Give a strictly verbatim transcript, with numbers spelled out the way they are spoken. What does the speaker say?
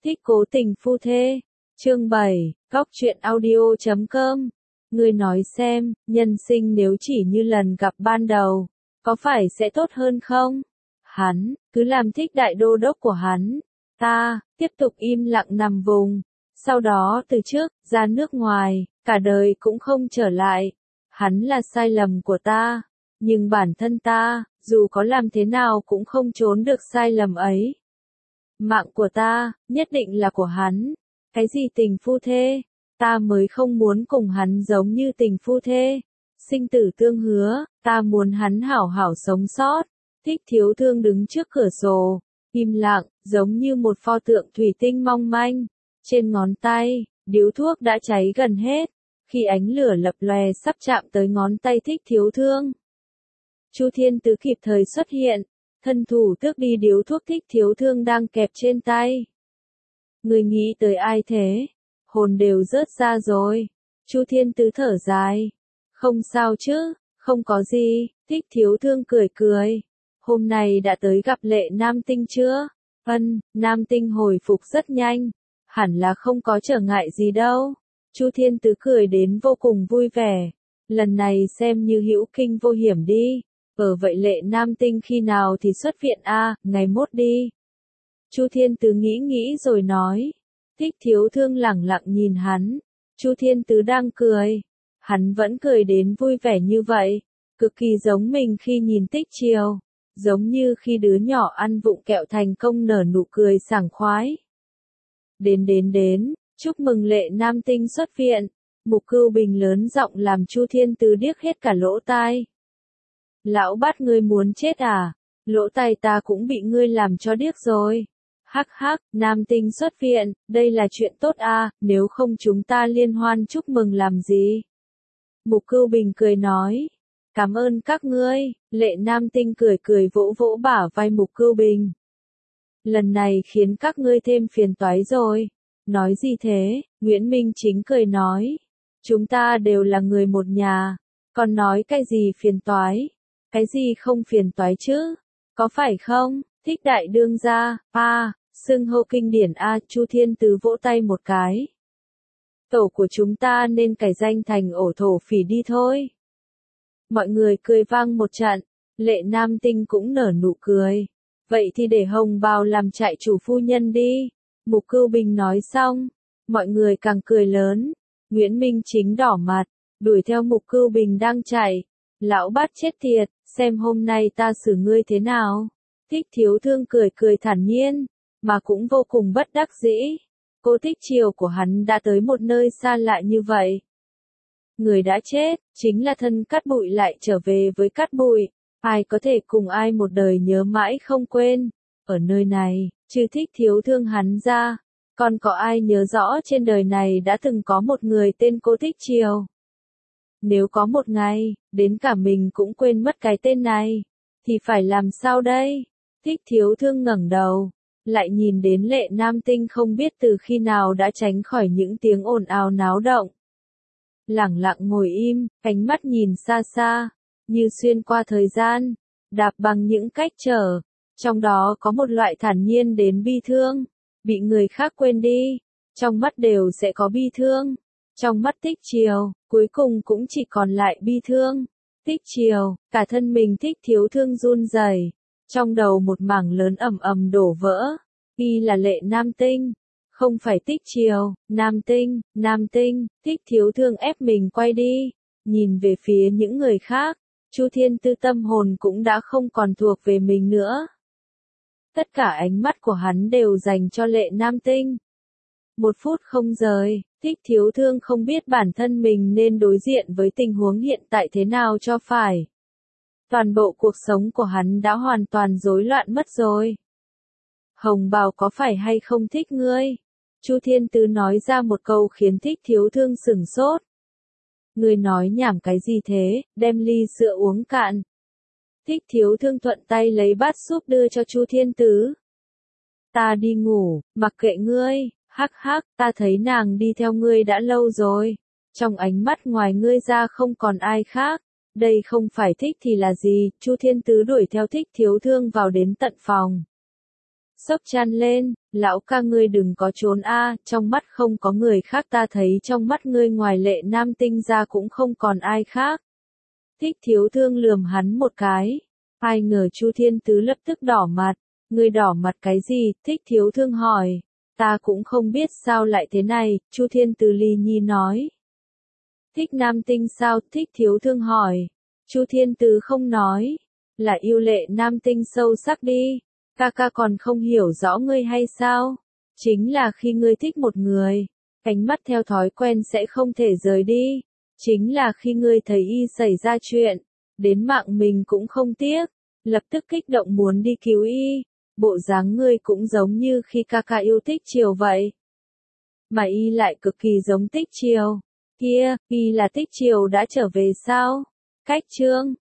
Thích cố tình phu thê. Chương bảy, góc truyện audio chấm com. Ngươi nói xem, nhân sinh nếu chỉ như lần gặp ban đầu, có phải sẽ tốt hơn không? Hắn, cứ làm thích đại đô đốc của hắn. Ta, tiếp tục im lặng nằm vùng. Sau đó từ trước, ra nước ngoài, cả đời cũng không trở lại. Hắn là sai lầm của ta. Nhưng bản thân ta, dù có làm thế nào cũng không trốn được sai lầm ấy. Mạng của ta, nhất định là của hắn. Cái gì tình phu thê? Ta mới không muốn cùng hắn giống như tình phu thê. Sinh tử tương hứa, ta muốn hắn hảo hảo sống sót. Thích thiếu thương đứng trước cửa sổ, im lặng, giống như một pho tượng thủy tinh mong manh. Trên ngón tay, điếu thuốc đã cháy gần hết. Khi ánh lửa lập lòe sắp chạm tới ngón tay thích thiếu thương, Chu Thiên Tứ kịp thời xuất hiện, thân thủ tước đi điếu thuốc thích thiếu thương đang kẹp trên tay. Người nghĩ tới ai thế? Hồn đều rớt ra rồi. Chu Thiên Tứ thở dài. Không sao chứ, không có gì, thích thiếu thương cười cười. Hôm nay đã tới gặp Lệ Nam Tinh chưa? Ân, Nam Tinh hồi phục rất nhanh. Hẳn là không có trở ngại gì đâu. Chu Thiên Tứ cười đến vô cùng vui vẻ. Lần này xem như hữu kinh vô hiểm đi. Ở vậy Lệ Nam Tinh khi nào thì xuất viện a, ngày mốt đi. Chu Thiên Tứ nghĩ nghĩ rồi nói. Thích thiếu thương lẳng lặng nhìn hắn. Chu Thiên Tứ đang cười. Hắn vẫn cười đến vui vẻ như vậy. Cực kỳ giống mình khi nhìn Tích Triều. Giống như khi đứa nhỏ ăn vụng kẹo thành công nở nụ cười sảng khoái. Đến đến đến, chúc mừng Lệ Nam Tinh xuất viện. Mục Cưu Bình lớn giọng làm Chu Thiên Tứ điếc hết cả lỗ tai. Lão bát ngươi muốn chết à? Lỗ tai ta cũng bị ngươi làm cho điếc rồi. Hắc hắc, Nam Tinh xuất viện, đây là chuyện tốt à, nếu không chúng ta liên hoan chúc mừng làm gì? Mục Cưu Bình cười nói. Cảm ơn các ngươi. Lệ Nam Tinh cười cười vỗ vỗ bả vai Mục Cưu Bình. Lần này khiến các ngươi thêm phiền toái rồi. Nói gì thế? Nguyễn Minh Chính cười nói. Chúng ta đều là người một nhà. Còn nói cái gì phiền toái? Cái gì không phiền toái chứ? Có phải không? Thích đại đương gia, a, xưng hô kinh điển a, Chu Thiên Tứ vỗ tay một cái. Tổ của chúng ta nên cải danh thành ổ thổ phỉ đi thôi. Mọi người cười vang một trận, Lệ Nam Tinh cũng nở nụ cười. Vậy thì để Hồng Bào làm trại chủ phu nhân đi. Mục Cưu Bình nói xong, mọi người càng cười lớn. Nguyễn Minh Chính đỏ mặt, đuổi theo Mục Cưu Bình đang chạy. Lão bát chết tiệt, xem hôm nay ta xử ngươi thế nào. Thích thiếu thương cười cười thản nhiên, mà cũng vô cùng bất đắc dĩ. Cô Tích Triều của hắn đã tới một nơi xa lạ như vậy. Người đã chết, chính là thân Cát Bụi lại trở về với Cát Bụi. Ai có thể cùng ai một đời nhớ mãi không quên. Ở nơi này, trừ Thích thiếu thương hắn ra, còn có ai nhớ rõ trên đời này đã từng có một người tên cô Tích Triều. Nếu có một ngày, đến cả mình cũng quên mất cái tên này, thì phải làm sao đây? Thích thiếu thương ngẩng đầu, lại nhìn đến Lệ Nam Tinh không biết từ khi nào đã tránh khỏi những tiếng ồn ào náo động. Lẳng lặng ngồi im, ánh mắt nhìn xa xa, như xuyên qua thời gian, đạp bằng những cách trở. Trong đó có một loại thản nhiên đến bi thương, bị người khác quên đi, trong mắt đều sẽ có bi thương. Trong mắt Tích Triều, cuối cùng cũng chỉ còn lại bi thương. Tích Triều, cả thân mình Thích thiếu thương run rẩy, trong đầu một mảng lớn ầm ầm đổ vỡ. Y là Lệ Nam Tinh, không phải Tích Triều. Nam Tinh, Nam Tinh, Thích thiếu thương ép mình quay đi, nhìn về phía những người khác. Chu Thiên Tứ tâm hồn cũng đã không còn thuộc về mình nữa. Tất cả ánh mắt của hắn đều dành cho Lệ Nam Tinh. Một phút không rời, Thích thiếu thương không biết bản thân mình nên đối diện với tình huống hiện tại thế nào cho phải. Toàn bộ cuộc sống của hắn đã hoàn toàn rối loạn mất rồi. Hồng Bào có phải hay không thích ngươi? Chu Thiên Tứ nói ra một câu khiến Thích thiếu thương sửng sốt. Ngươi nói nhảm cái gì thế, đem ly sữa uống cạn. Thích thiếu thương thuận tay lấy bát súp đưa cho Chu Thiên Tứ. Ta đi ngủ, mặc kệ ngươi. Hắc hắc, ta thấy nàng đi theo ngươi đã lâu rồi. Trong ánh mắt ngoài ngươi ra không còn ai khác. Đây không phải thích thì là gì? Chu Thiên Tứ đuổi theo Thích thiếu thương vào đến tận phòng. Sốc chan lên, lão ca ngươi đừng có trốn a, trong mắt không có người khác, ta thấy trong mắt ngươi ngoài Lệ Nam Tinh ra cũng không còn ai khác. Thích Thiếu Thương lườm hắn một cái, ai ngờ Chu Thiên Tứ lập tức đỏ mặt, ngươi đỏ mặt cái gì? Thích Thiếu Thương hỏi, ta cũng không biết sao lại thế này, Chu Thiên Tứ Ly Nhi nói. Thích Nam Tinh sao? Thích Thiếu Thương hỏi, Chu Thiên Tứ không nói, là yêu Lệ Nam Tinh sâu sắc đi. Ca ca còn không hiểu rõ ngươi hay sao? Chính là khi ngươi thích một người, ánh mắt theo thói quen sẽ không thể rời đi. Chính là khi ngươi thấy y xảy ra chuyện, đến mạng mình cũng không tiếc, lập tức kích động muốn đi cứu y. Bộ dáng ngươi cũng giống như khi ca ca yêu Tích Triều vậy. Mà y lại cực kỳ giống Tích Triều. Kia, y là Tích Triều đã trở về sao? Cách chương